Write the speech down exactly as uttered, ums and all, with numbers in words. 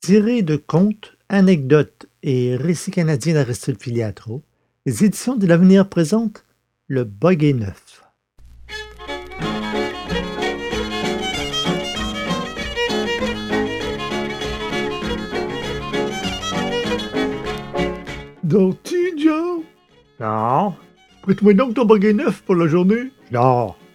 Tiré de contes, anecdotes et récits canadiens d'Aristide Filiatro, les éditions de l'Avenir présentent Le Boguet neuf. Dorti, Joe? Non, Prête-moi donc ton Boguet neuf pour la journée. non,